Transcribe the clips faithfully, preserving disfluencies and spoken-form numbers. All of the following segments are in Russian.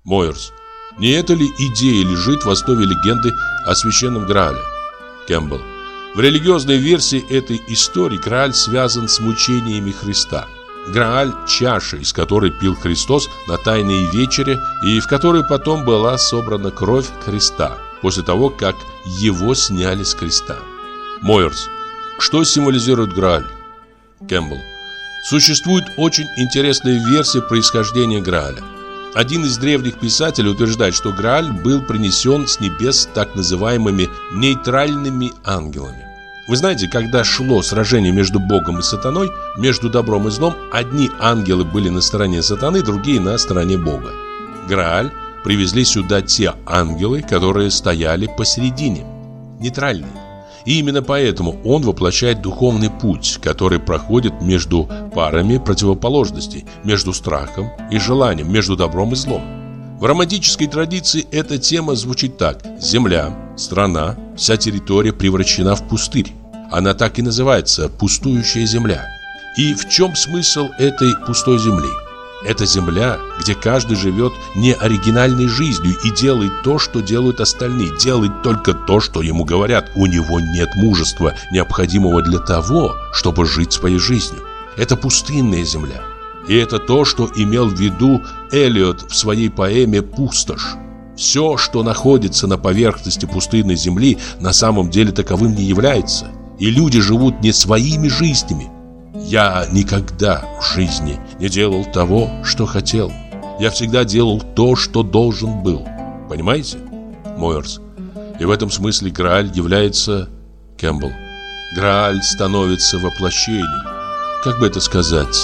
Мойерс. Не эта ли идея лежит в основе легенды о священном Граале? Кэмпбелл. В религиозной версии этой истории Грааль связан с мучениями Христа. Грааль – чаша, из которой пил Христос на Тайной вечере и в которой потом была собрана кровь Христа, после того, как его сняли с креста. Мойерс. Что символизирует Грааль? Кэмпбелл. Существует очень интересная версия происхождения Грааля. Один из древних писателей утверждает, что Грааль был принесен с небес так называемыми нейтральными ангелами. Вы знаете, когда шло сражение между Богом и сатаной, между добром и злом, одни ангелы были на стороне сатаны, другие на стороне Бога. Грааль привезли сюда те ангелы, которые стояли посередине, нейтральные. И именно поэтому он воплощает духовный путь, который проходит между парами противоположностей, между страхом и желанием, между добром и злом. В романтической традиции эта тема звучит так: земля, страна, вся территория превращена в пустырь. Она так и называется – пустующая земля. И в чем смысл этой пустой земли? Это земля, где каждый живет не оригинальной жизнью и делает то, что делают остальные, делает только то, что ему говорят. У него нет мужества, необходимого для того, чтобы жить своей жизнью. Это пустынная земля. И это то, что имел в виду Элиот в своей поэме «Пустошь». Все, что находится на поверхности пустынной земли, на самом деле таковым не является. И люди живут не своими жизнями. Я никогда в жизни не делал того, что хотел. Я всегда делал то, что должен был. Понимаете? Мойерс. И в этом смысле Грааль является... Кэмпбелл. Грааль становится воплощением. Как бы это сказать?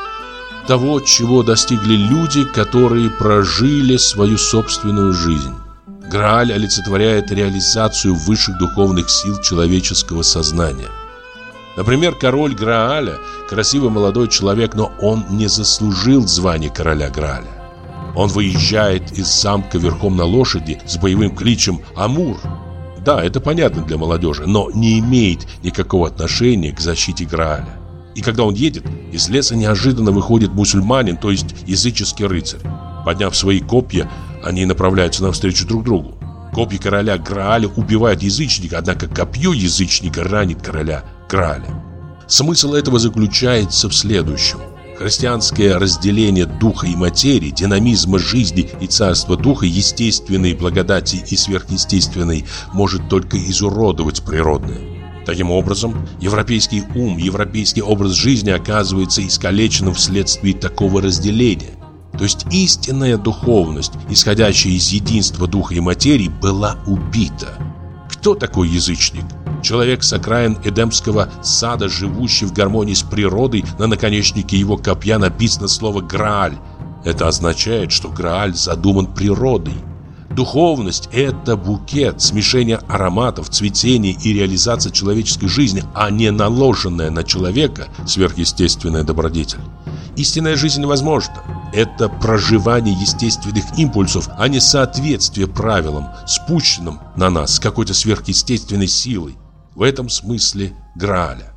Того, чего достигли люди, которые прожили свою собственную жизнь. Грааль олицетворяет реализацию высших духовных сил человеческого сознания. Например, король Грааля – красивый молодой человек, но он не заслужил звания короля Грааля. Он выезжает из замка верхом на лошади с боевым кличем «Амур». Да, это понятно для молодежи, но не имеет никакого отношения к защите Грааля. И когда он едет, из леса неожиданно выходит мусульманин, то есть языческий рыцарь. Подняв свои копья, они направляются навстречу друг другу. Копья короля Грааля убивают язычника, однако копье язычника ранит короля Грааля. Смысл этого заключается в следующем. Христианское разделение духа и материи, динамизма жизни и царства духа, естественной благодати и сверхъестественной, может только изуродовать природное. Таким образом, европейский ум, европейский образ жизни оказывается искалеченным вследствие такого разделения. То есть истинная духовность, исходящая из единства духа и материи, была убита. Кто такой язычник? Человек с окраин Эдемского сада, живущий в гармонии с природой, на наконечнике его копья написано слово «Грааль». Это означает, что Грааль задуман природой. Духовность – это букет, смешение ароматов, цветения и реализация человеческой жизни, а не наложенная на человека сверхъестественная добродетель. Истинная жизнь невозможна. Это проживание естественных импульсов, а не соответствие правилам, спущенным на нас какой-то сверхъестественной силой. В этом смысле Грааля.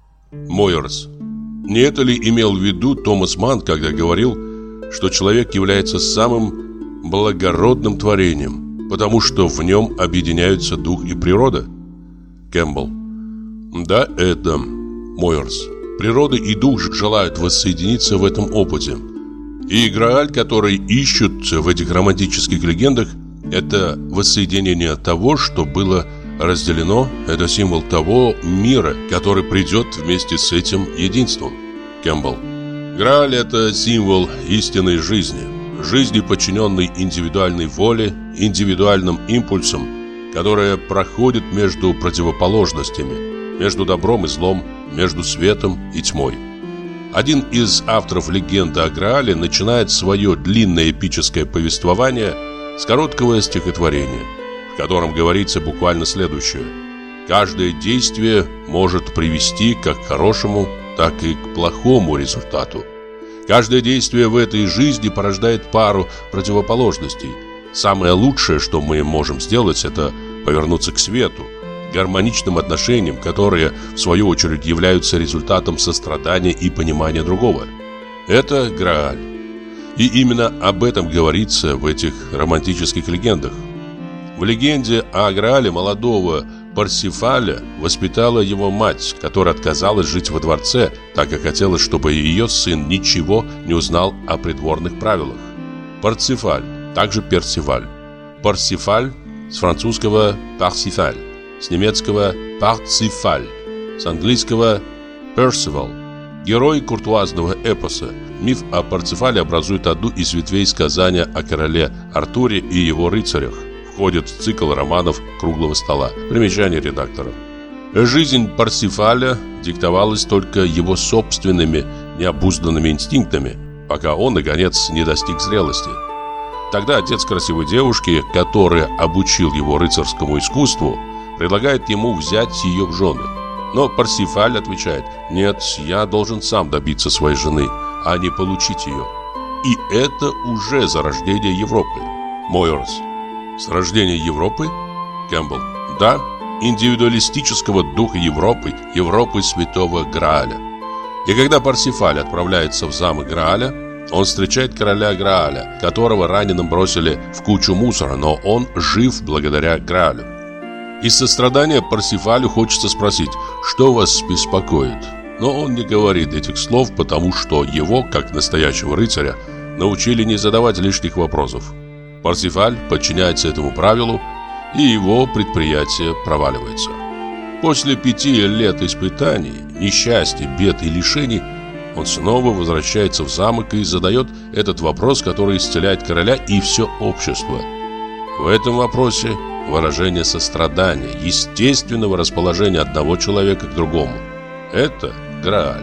Мойерс. Не это ли имел в виду Томас Манн, когда говорил, что человек является самым благородным творением, потому что в нем объединяются дух и природа? Кэмпбелл. Да, это Мойерс. Природа и дух желают воссоединиться в этом опыте. И Грааль, который ищут в этих романтических легендах, это воссоединение того, что было разделено, это символ того мира, который придет вместе с этим единством. Кэмпбелл. Грааль – это символ истинной жизни, жизни, подчиненной индивидуальной воле, индивидуальным импульсам, которая проходит между противоположностями, между добром и злом, между светом и тьмой. Один из авторов легенды о Граале начинает свое длинное эпическое повествование с короткого стихотворения, в котором говорится буквально следующее: каждое действие может привести как к хорошему, так и к плохому результату. Каждое действие в этой жизни порождает пару противоположностей. Самое лучшее, что мы можем сделать, это повернуться к свету, гармоничным отношениям, которые, в свою очередь, являются результатом сострадания и понимания другого. Это Грааль. И именно об этом говорится в этих романтических легендах. В легенде о Граале молодого Парсифаля воспитала его мать, которая отказалась жить во дворце, так как хотела, чтобы ее сын ничего не узнал о придворных правилах. Парсифаль, также Персиваль. Парсифаль с французского Парсифаль, с немецкого Парцифаль, с английского Персивал. Герой куртуазного эпоса. Миф о Парцифале образует одну из ветвей сказания о короле Артуре и его рыцарях. Входит в цикл романов «Круглого стола». Примечание редактора. Жизнь Парсифаля диктовалась только его собственными необузданными инстинктами, пока он, наконец, не достиг зрелости. Тогда отец красивой девушки, который обучил его рыцарскому искусству, предлагает ему взять ее в жены. Но Парсифаль отвечает: «Нет, я должен сам добиться своей жены, а не получить ее». И это уже зарождение Европы. Мойерс. С рождения Европы? Кэмпбелл. Да, индивидуалистического духа Европы, Европы Святого Грааля. И когда Парсифаль отправляется в замок Грааля, он встречает короля Грааля, которого раненым бросили в кучу мусора, но он жив благодаря Граалю. Из сострадания Парсифалю хочется спросить, что вас беспокоит. Но он не говорит этих слов, потому что его, как настоящего рыцаря, научили не задавать лишних вопросов. Парсифаль подчиняется этому правилу, и его предприятие проваливается. После пяти лет испытаний, несчастья, бед и лишений, он снова возвращается в замок и задает этот вопрос, который исцеляет короля и все общество. В этом вопросе выражение сострадания, естественного расположения одного человека к другому. Это Грааль.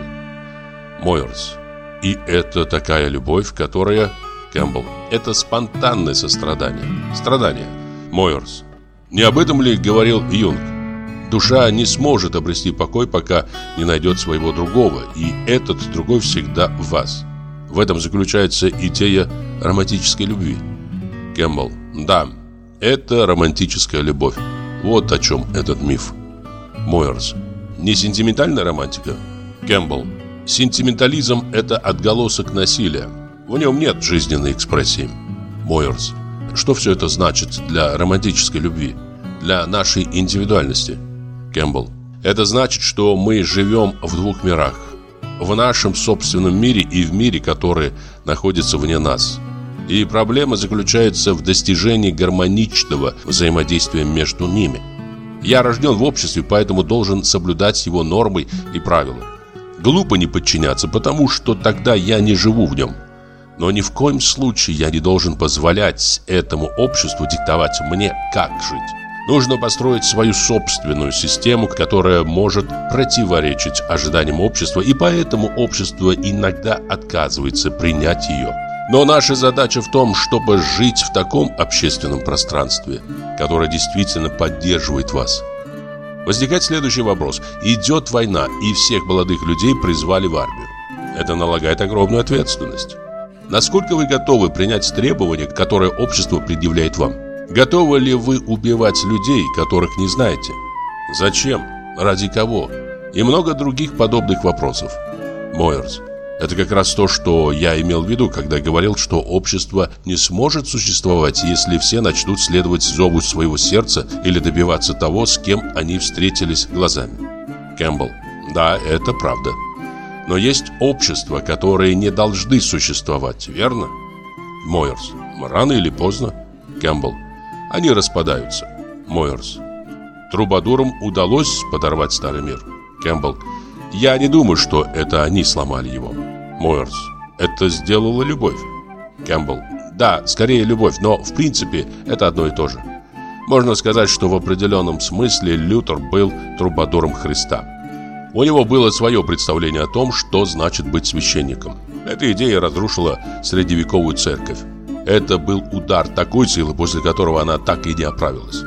Мойерс. И это такая любовь, которая... Кэмпбелл. Это спонтанное сострадание. Страдание. Мойерс. Не об этом ли говорил Юнг? Душа не сможет обрести покой, пока не найдет своего другого, и этот другой всегда в вас. В этом заключается идея романтической любви. Кэмпбелл. Да, это романтическая любовь. Вот о чем этот миф. Мойерс. Не сентиментальная романтика? Кэмпбелл. Сентиментализм – это отголосок насилия. В нем нет жизненной экспрессии. Мойерс. Что все это значит для романтической любви? Для нашей индивидуальности? Кэмпбелл. Это значит, что мы живем в двух мирах. В нашем собственном мире и в мире, который находится вне нас. И проблема заключается в достижении гармоничного взаимодействия между ними. Я рожден в обществе, поэтому должен соблюдать его нормы и правила. Глупо не подчиняться, потому что тогда я не живу в нем. Но ни в коем случае я не должен позволять этому обществу диктовать мне, как жить. Нужно построить свою собственную систему, которая может противоречить ожиданиям общества, и поэтому общество иногда отказывается принять ее. Но наша задача в том, чтобы жить в таком общественном пространстве, которое действительно поддерживает вас. Возникает следующий вопрос. Идет война, и всех молодых людей призвали в армию. Это налагает огромную ответственность. Насколько вы готовы принять требования, которые общество предъявляет вам? Готовы ли вы убивать людей, которых не знаете? Зачем? Ради кого? И много других подобных вопросов. Мойерс. Это как раз то, что я имел в виду, когда говорил, что общество не сможет существовать, если все начнут следовать зову своего сердца или добиваться того, с кем они встретились глазами. Кэмпбелл. Да, это правда. Но есть общества, которые не должны существовать, верно? Мойерс. Рано или поздно. Кэмпбелл. Они распадаются. Мойерс. Трубадурам удалось подорвать старый мир. Кэмпбелл. Я не думаю, что это они сломали его. Мойерс. Это сделала любовь. Кэмпбелл. Да, скорее любовь, но в принципе это одно и то же. Можно сказать, что в определенном смысле Лютер был трубадуром Христа. У него было свое представление о том, что значит быть священником. Эта идея разрушила средневековую церковь. Это был удар такой силы, после которого она так и не оправилась.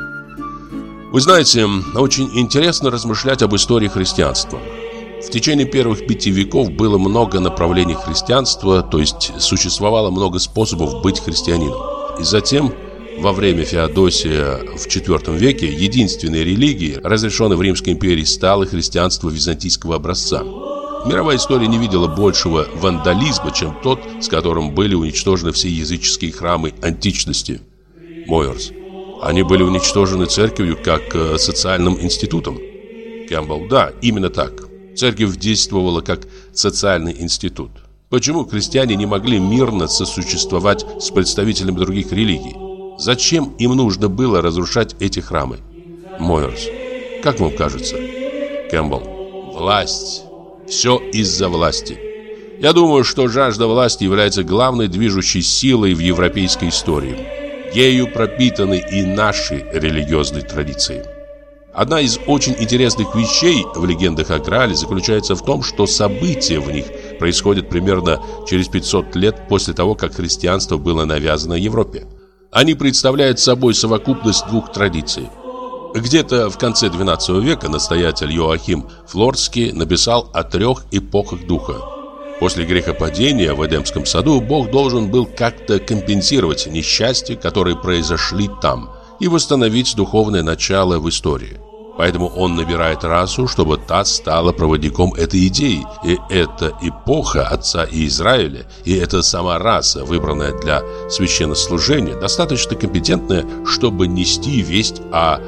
Вы знаете, очень интересно размышлять об истории христианства. В течение первых пяти веков было много направлений христианства, то есть существовало много способов быть христианином. И затем, во время Феодосия в четвёртом веке, единственной религией, разрешенной в Римской империи, стало христианство византийского образца. Мировая история не видела большего вандализма, чем тот, с которым были уничтожены все языческие храмы античности. Мойерс. Они были уничтожены церковью как э, социальным институтом. Кэмпбелл. Да, именно так. Церковь действовала как социальный институт. Почему крестьяне не могли мирно сосуществовать с представителями других религий? Зачем им нужно было разрушать эти храмы? Мойерс. Как вам кажется? Кэмпбелл. Власть. Все из-за власти. Я думаю, что жажда власти является главной движущей силой в европейской истории. Ею пропитаны и наши религиозные традиции. Одна из очень интересных вещей в легендах о Граале заключается в том, что события в них происходят примерно через пятьсот лет после того, как христианство было навязано Европе. Они представляют собой совокупность двух традиций. Где-то в конце двенадцатого века настоятель Йоахим Флорский написал о трех эпохах духа. После грехопадения в Эдемском саду Бог должен был как-то компенсировать несчастья, которые произошли там, и восстановить духовное начало в истории. Поэтому он набирает расу, чтобы та стала проводником этой идеи. И эта эпоха отца и Израиля, и эта сама раса, выбранная для священнослужения, достаточно компетентная, чтобы нести весть о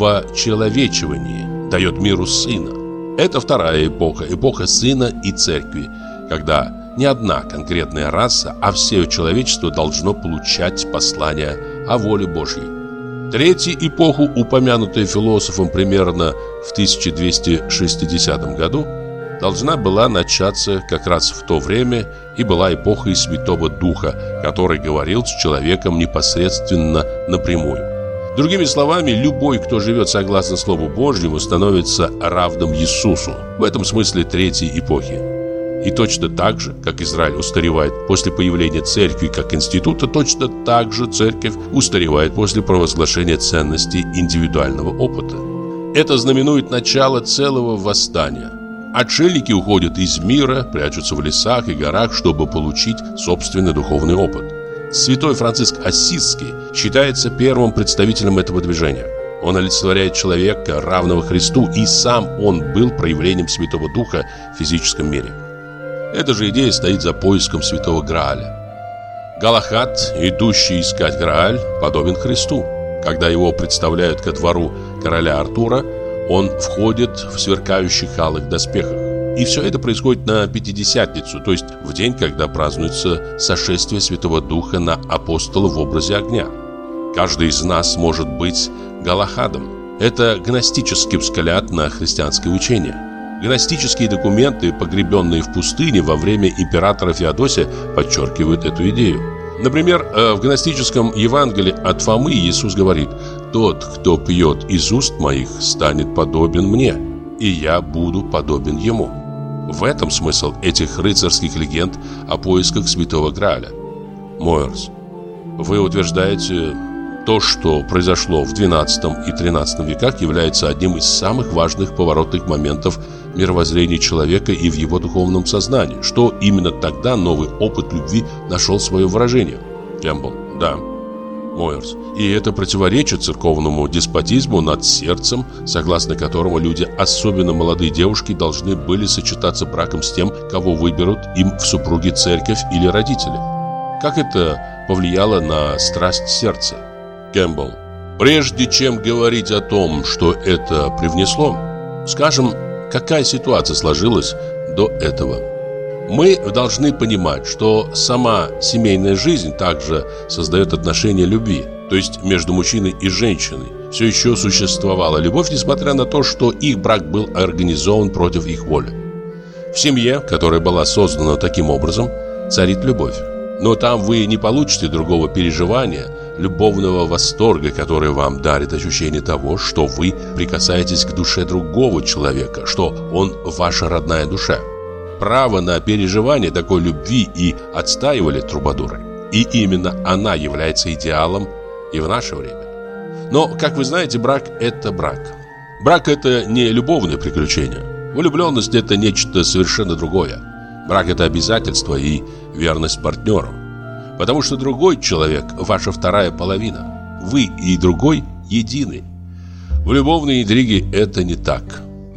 вочеловечивании, дает миру сына. Это вторая эпоха, эпоха сына и церкви, когда не одна конкретная раса, а все человечество должно получать послание о воле Божьей. Третья эпоха, упомянутая философом примерно в тысяча двести шестидесятом году, должна была начаться как раз в то время и была эпохой Святого Духа, который говорил с человеком непосредственно напрямую. Другими словами, любой, кто живет согласно Слову Божьему, становится равным Иисусу. В этом смысле третьей эпохи. И точно так же, как Израиль устаревает после появления церкви как института, точно так же церковь устаревает после провозглашения ценностей индивидуального опыта. Это знаменует начало целого восстания. Отшельники уходят из мира, прячутся в лесах и горах, чтобы получить собственный духовный опыт. Святой Франциск Ассизский считается первым представителем этого движения. Он олицетворяет человека, равного Христу, и сам он был проявлением Святого Духа в физическом мире. Эта же идея стоит за поиском Святого Грааля. Галахад, идущий искать Грааль, подобен Христу. Когда его представляют ко двору короля Артура, он входит в сверкающих алых доспехах. И все это происходит на Пятидесятницу, то есть в день, когда празднуется сошествие Святого Духа на апостола в образе огня. Каждый из нас может быть Галахадом. Это гностический взгляд на христианское учение. Гностические документы, погребенные в пустыне во время императора Феодосия, подчеркивают эту идею. Например, в гностическом Евангелии от Фомы Иисус говорит: «Тот, кто пьет из уст моих, станет подобен мне, и я буду подобен ему». В этом смысл этих рыцарских легенд о поисках Святого Грааля. Мойерс. Вы утверждаете, то, что произошло в двенадцатом и тринадцатом веках, является одним из самых важных поворотных моментов мировоззрения человека и в его духовном сознании, что именно тогда новый опыт любви нашел свое выражение. Кэмпбелл. Да. Мойерс. И это противоречит церковному деспотизму над сердцем, согласно которому люди, особенно молодые девушки, должны были сочетаться браком с тем, кого выберут им в супруги церковь или родители. Как это повлияло на страсть сердца? Кэмпбелл. Прежде чем говорить о том, что это привнесло, скажем, какая ситуация сложилась до этого. Мы должны понимать, что сама семейная жизнь также создает отношения любви, то есть между мужчиной и женщиной. Все еще существовала любовь, несмотря на то, что их брак был организован против их воли. В семье, которая была создана таким образом, царит любовь. Но там вы не получите другого переживания, любовного восторга, который вам дарит ощущение того, что вы прикасаетесь к душе другого человека, что он ваша родная душа. Право на переживание такой любви и отстаивали трубадуры. И именно она является идеалом и в наше время. Но, как вы знаете, брак – это брак. Брак – это не любовное приключение. Влюбленность – это нечто совершенно другое. Брак – это обязательство и верность партнеру. Потому что другой человек – ваша вторая половина. Вы и другой едины. В любовной интриге это не так.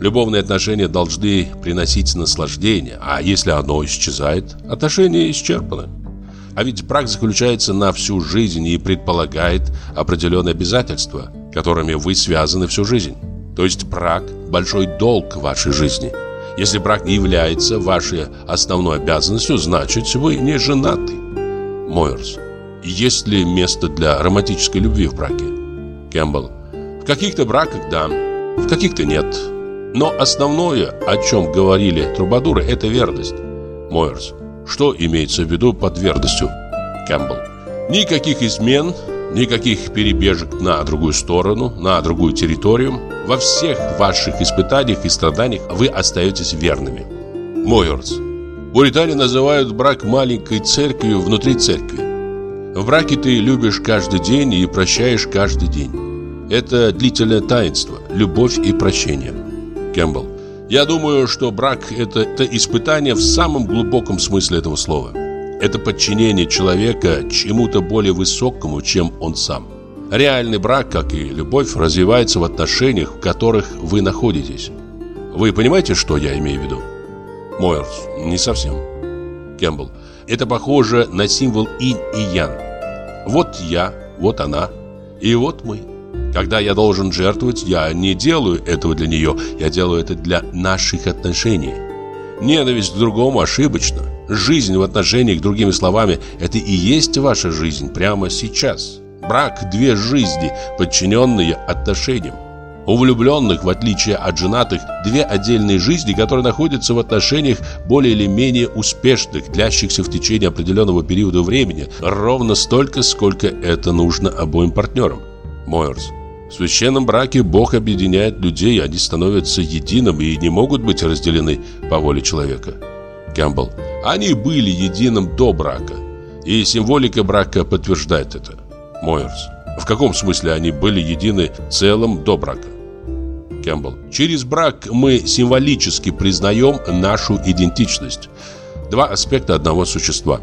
Любовные отношения должны приносить наслаждение, а если оно исчезает, отношения исчерпаны. А ведь брак заключается на всю жизнь и предполагает определенные обязательства, которыми вы связаны всю жизнь. То есть брак – большой долг в вашей жизни. Если брак не является вашей основной обязанностью, значит, вы не женаты. Мойерс. Есть ли место для романтической любви в браке? Кэмпбелл. В каких-то браках – да, в каких-то – нет. Но основное, о чем говорили трубадуры, это верность. Мойерс. Что имеется в виду под верностью? Кэмпбелл. Никаких измен, никаких перебежек на другую сторону, на другую территорию. Во всех ваших испытаниях и страданиях вы остаетесь верными. Мойерс. Пуритане называют брак маленькой церковью внутри церкви. В браке ты любишь каждый день и прощаешь каждый день. Это длительное таинство, любовь и прощение. Кэмпбелл. Я думаю, что брак – это, это испытание в самом глубоком смысле этого слова. Это подчинение человека чему-то более высокому, чем он сам. Реальный брак, как и любовь, развивается в отношениях, в которых вы находитесь. Вы понимаете, что я имею в виду? Мойерс. Не совсем. Кэмпбелл. Это похоже на символ инь и ян. Вот я, вот она, и вот мы. Когда я должен жертвовать, я не делаю этого для нее, я делаю это для наших отношений. Ненависть к другому ошибочна. Жизнь в отношениях, другими словами, это и есть ваша жизнь прямо сейчас. Брак – две жизни, подчиненные отношениям. У влюбленных, в отличие от женатых, две отдельные жизни, которые находятся в отношениях более или менее успешных, длящихся в течение определенного периода времени, ровно столько, сколько это нужно обоим партнерам. Мойерс. В священном браке Бог объединяет людей, они становятся единым и не могут быть разделены по воле человека. Кэмпбелл. Они были единым до брака, и символика брака подтверждает это. Мойерс. В каком смысле они были едины целым до брака? Кэмпбелл. Через брак мы символически признаем нашу идентичность. Два аспекта одного существа.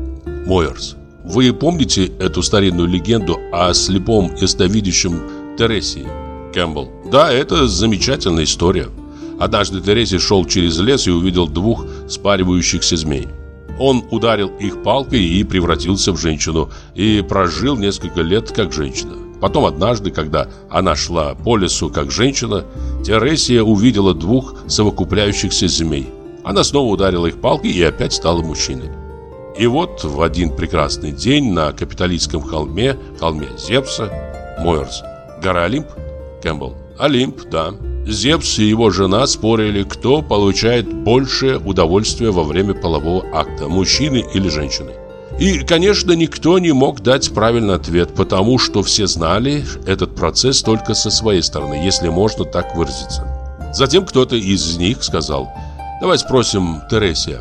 Мойерс. Вы помните эту старинную легенду о слепом ясновидящем Тересии? Кэмпбелл. Да, это замечательная история. Однажды Тересий шел через лес и увидел двух спаривающихся змей. Он ударил их палкой и превратился в женщину, и прожил несколько лет как женщина. Потом однажды, когда она шла по лесу как женщина, Тересия увидела двух совокупляющихся змей. Она снова ударила их палкой и опять стала мужчиной. И вот в один прекрасный день на Капитолийском холме, холме Зевса, Мойерс. Гора Олимп? Кэмпбелл. Олимп, да. Зевс и его жена спорили, кто получает большее удовольствие во время полового акта, мужчины или женщины. И, конечно, никто не мог дать правильный ответ, потому что все знали этот процесс только со своей стороны, если можно так выразиться. Затем кто-то из них сказал: «Давай спросим Тересия».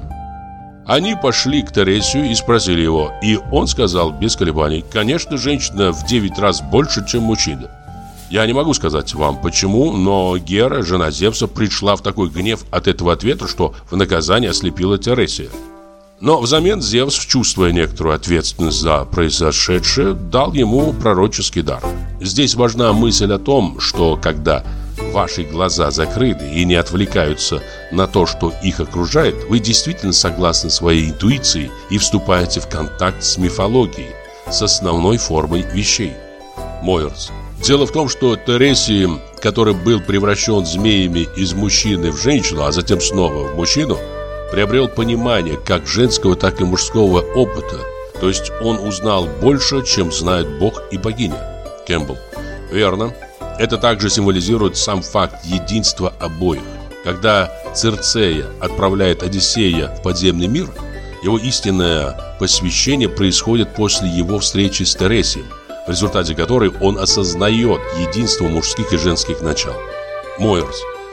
Они пошли к Тересию и спросили его, и он сказал без колебаний: «Конечно, женщина в девять раз больше, чем мужчина». Я не могу сказать вам почему, но Гера, жена Зевса, пришла в такой гнев от этого ответа, что в наказание ослепила Тересия. Но взамен Зевс, чувствуя некоторую ответственность за произошедшее, дал ему пророческий дар. Здесь важна мысль о том, что когда ваши глаза закрыты и не отвлекаются на то, что их окружает, вы действительно согласны своей интуиции и вступаете в контакт с мифологией, с основной формой вещей. Мойерс. Дело в том, что Тересий, который был превращен змеями из мужчины в женщину, а затем снова в мужчину, приобрел понимание как женского, так и мужского опыта. То есть он узнал больше, чем знает Бог и богиня. Кэмпбелл. Верно. Это также символизирует сам факт единства обоих. Когда Цирцея отправляет Одиссея в подземный мир, его истинное посвящение происходит после его встречи с Тересием, в результате которой он осознает единство мужских и женских начал. Мойерс.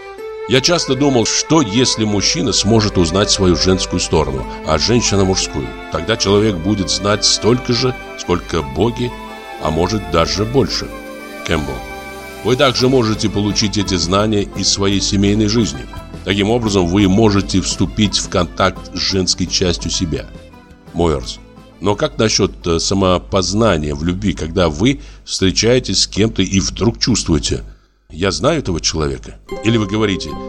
Я часто думал, что если мужчина сможет узнать свою женскую сторону, а женщина мужскую, тогда человек будет знать столько же, сколько боги, а может даже больше. Кэмпбелл. Вы также можете получить эти знания из своей семейной жизни. Таким образом, вы можете вступить в контакт с женской частью себя. Мойерс. Но как насчет самопознания в любви, когда вы встречаетесь с кем-то и вдруг чувствуете: я знаю этого человека? Или вы говорите: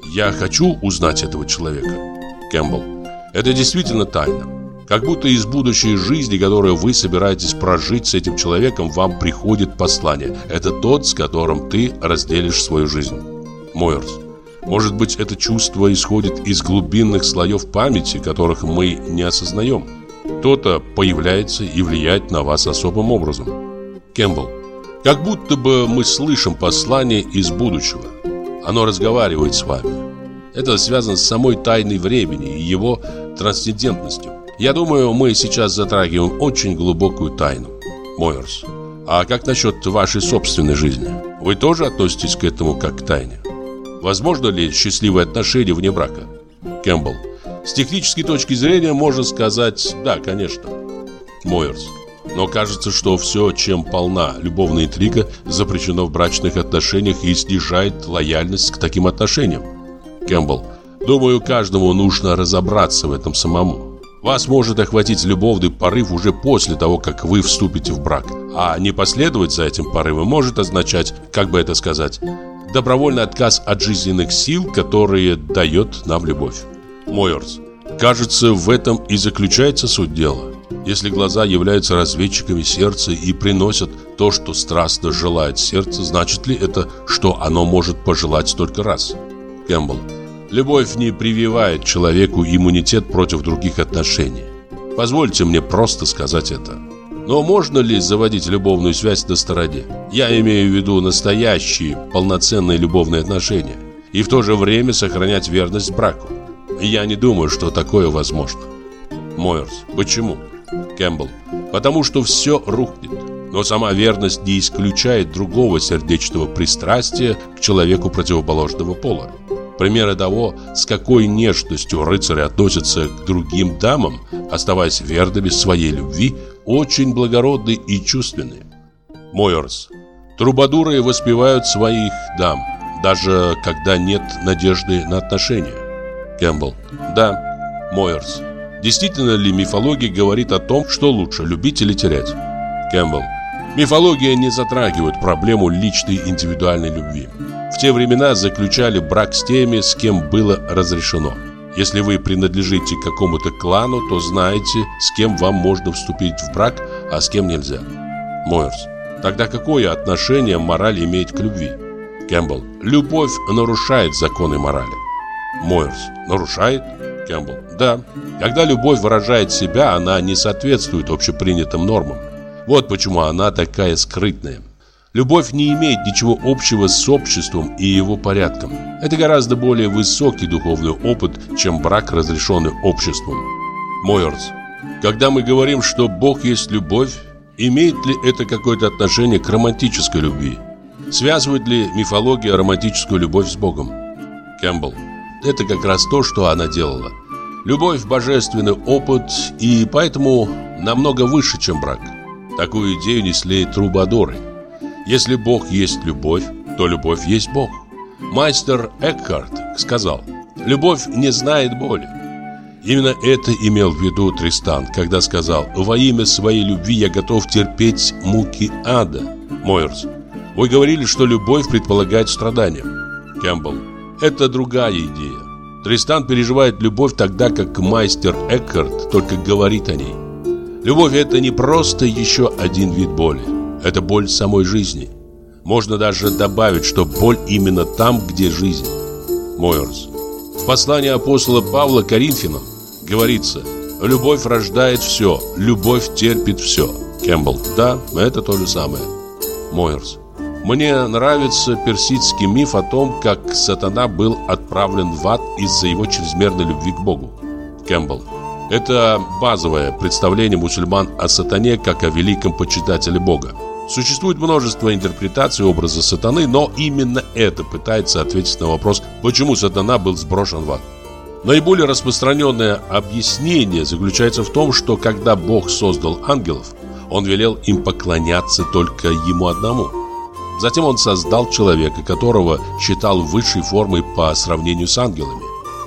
я хочу узнать этого человека. Кэмпбелл. Это действительно тайна. Как будто из будущей жизни, которую вы собираетесь прожить с этим человеком, вам приходит послание. Это тот, с которым ты разделишь свою жизнь. Мойерс. Может быть, это чувство исходит из глубинных слоев памяти, которых мы не осознаем. Кто-то появляется и влияет на вас особым образом. Кэмпбелл. Как будто бы мы слышим послание из будущего. Оно разговаривает с вами. Это связано с самой тайной времени и его трансцендентностью. Я думаю, мы сейчас затрагиваем очень глубокую тайну. Мойерс. А как насчет вашей собственной жизни? Вы тоже относитесь к этому как к тайне? Возможно ли счастливые отношения вне брака? Кэмпбелл. С технической точки зрения можно сказать, да, конечно. Мойерс. Но кажется, что все, чем полна любовная интрига, запрещено в брачных отношениях и снижает лояльность к таким отношениям. Кэмпбелл. Думаю, каждому нужно разобраться в этом самому. Вас может охватить любовный порыв уже после того, как вы вступите в брак. А не последовать за этим порывом может означать, как бы это сказать, добровольный отказ от жизненных сил, которые дает нам любовь. Мойерс. Кажется, в этом и заключается суть дела. Если глаза являются разведчиками сердца и приносят то, что страстно желает сердце, значит ли это, что оно может пожелать только раз? Кэмпбелл. Любовь не прививает человеку иммунитет против других отношений. Позвольте мне просто сказать это. Но можно ли заводить любовную связь на стороне? Я имею в виду настоящие, полноценные любовные отношения. И в то же время сохранять верность браку. Я не думаю, что такое возможно. Мойерс. Почему? Кэмпбелл. Потому что все рухнет. Но сама верность не исключает другого сердечного пристрастия к человеку противоположного пола. Примеры того, с какой нежностью рыцари относятся к другим дамам, оставаясь верными своей любви, очень благородны и чувственны. Мойерс. Трубадуры воспевают своих дам, даже когда нет надежды на отношения. Кэмпбелл. Да. Мойерс. Действительно ли мифология говорит о том, что лучше, любить или терять? Кэмпбелл. Мифология не затрагивает проблему личной индивидуальной любви. В те времена заключали брак с теми, с кем было разрешено. Если вы принадлежите к какому-то клану, то знаете, с кем вам можно вступить в брак, а с кем нельзя. Мойерс. Тогда какое отношение мораль имеет к любви? Кэмпбелл. Любовь нарушает законы морали. Мойерс. Нарушает? Кэмпбелл. Да. Когда любовь выражает себя, она не соответствует общепринятым нормам. Вот почему она такая скрытная. Любовь не имеет ничего общего с обществом и его порядком. Это гораздо более высокий духовный опыт, чем брак, разрешенный обществом. Мойерс. Когда мы говорим, что Бог есть любовь, имеет ли это какое-то отношение к романтической любви? Связывает ли мифология романтическую любовь с Богом? Кэмпбелл. Это как раз то, что она делала. Любовь – божественный опыт, и поэтому намного выше, чем брак. Такую идею несли трубадуры. Если Бог есть любовь, то любовь есть Бог. Мастер Экхарт сказал: «Любовь не знает боли». Именно это имел в виду Тристан, когда сказал: «Во имя своей любви я готов терпеть муки ада». Мойерс. Вы говорили, что любовь предполагает страдания. Кэмпбелл. Это другая идея. Тристан переживает любовь тогда, как мастер Экхарт только говорит о ней. Любовь – это не просто еще один вид боли. Это боль самой жизни. Можно даже добавить, что боль именно там, где жизнь. Мойерс. В послании апостола Павла к Коринфянам говорится: «Любовь рождает все, любовь терпит все». Кэмпбелл. Да, это то же самое. Мойерс. Мне нравится персидский миф о том, как сатана был отправлен в ад из-за его чрезмерной любви к Богу. Кэмпбелл. Это базовое представление мусульман о сатане как о великом почитателе Бога. Существует множество интерпретаций образа сатаны, но именно это пытается ответить на вопрос, почему сатана был сброшен в ад. Наиболее распространенное объяснение заключается в том, что когда Бог создал ангелов, Он велел им поклоняться только Ему одному. Затем Он создал человека, которого считал высшей формой по сравнению с ангелами,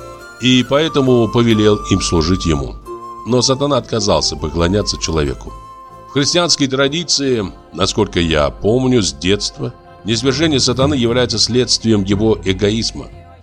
и поэтому повелел им служить Ему. Но сатана отказался поклоняться человеку. В христианской традиции, насколько я помню с детства, низвержение сатаны является следствием его эгоизма.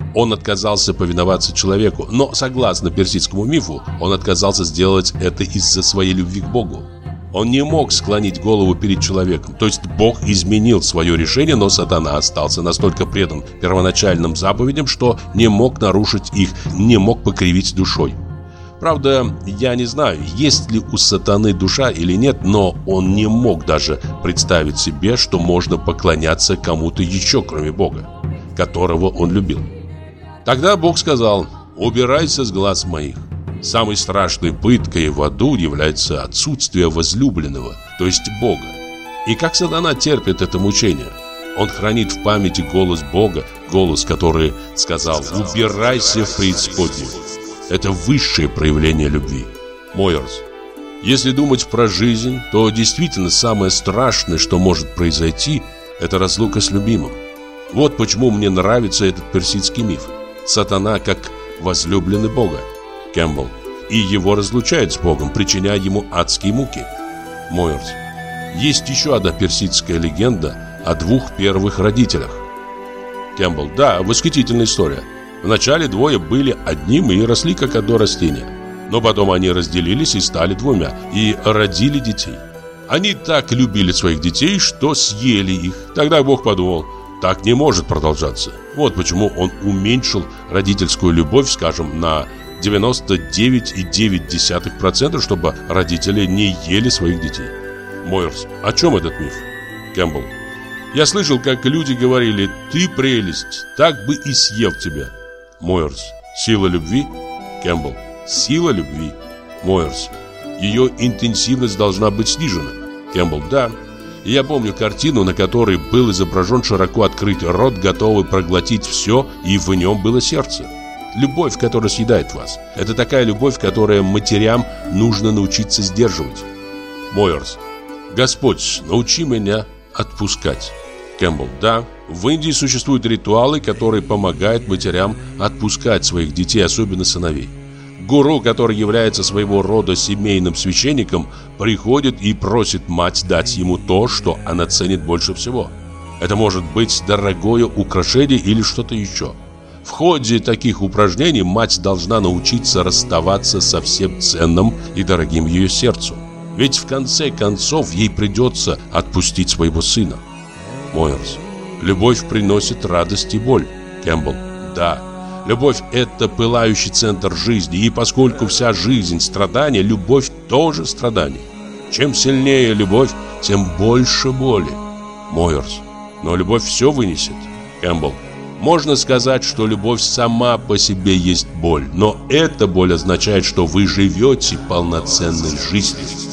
Он отказался повиноваться человеку, но, согласно персидскому мифу, он отказался сделать это из-за своей любви к Богу. Он не мог склонить голову перед человеком, то есть Бог изменил свое решение, но сатана остался настолько предан первоначальным заповедям, что не мог нарушить их, не мог покривить душой. Правда, я не знаю, есть ли у сатаны душа или нет, но он не мог даже представить себе, что можно поклоняться кому-то еще, кроме Бога, которого он любил. Тогда Бог сказал: «Убирайся с глаз моих». Самой страшной пыткой в аду является отсутствие возлюбленного, то есть Бога. И как сатана терпит это мучение? Он хранит в памяти голос Бога, голос, который сказал: «Убирайся в преисподнюю». Это высшее проявление любви. Мойерс. Если думать про жизнь, то действительно самое страшное, что может произойти, это разлука с любимым. Вот почему мне нравится этот персидский миф. Сатана как возлюбленный Бога, Кэмпбелл, и его разлучает с Богом, причиняя ему адские муки. Мойерс. Есть еще одна персидская легенда о двух первых родителях. Кэмпбелл. Да, восхитительная история. Вначале двое были одним и росли как одно растение. Но потом они разделились и стали двумя, и родили детей. Они так любили своих детей, что съели их. Тогда Бог подумал: так не может продолжаться. Вот почему он уменьшил родительскую любовь, скажем, на девяносто девять целых девять десятых процента, чтобы родители не ели своих детей. Мойерс. О чем этот миф? Кэмпбелл. Я слышал, как люди говорили: ты прелесть, так бы и съел тебя. Мойерс. Сила любви? Кэмпбелл. Сила любви. Мойерс. Ее интенсивность должна быть снижена. Кэмпбелл. Да. И я помню картину, на которой был изображен широко открытый рот, готовый проглотить все, и в нем было сердце. Любовь, которая съедает вас. Это такая любовь, которую матерям нужно научиться сдерживать. Мойерс. Господь, научи меня отпускать. Кэмпбелл. Да, в Индии существуют ритуалы, которые помогают матерям отпускать своих детей, особенно сыновей. Гуру, который является своего рода семейным священником, приходит и просит мать дать ему то, что она ценит больше всего. Это может быть дорогое украшение или что-то еще. В ходе таких упражнений мать должна научиться расставаться со всем ценным и дорогим ее сердцу. Ведь в конце концов ей придется отпустить своего сына. Мойерс. Любовь приносит радость и боль. Кэмпбелл. Да. Любовь – это пылающий центр жизни, и поскольку вся жизнь – страдание, любовь тоже страдание. Чем сильнее любовь, тем больше боли. Мойерс. Но любовь все вынесет. Кэмпбелл. Можно сказать, что любовь сама по себе есть боль, но эта боль означает, что вы живете полноценной жизнью.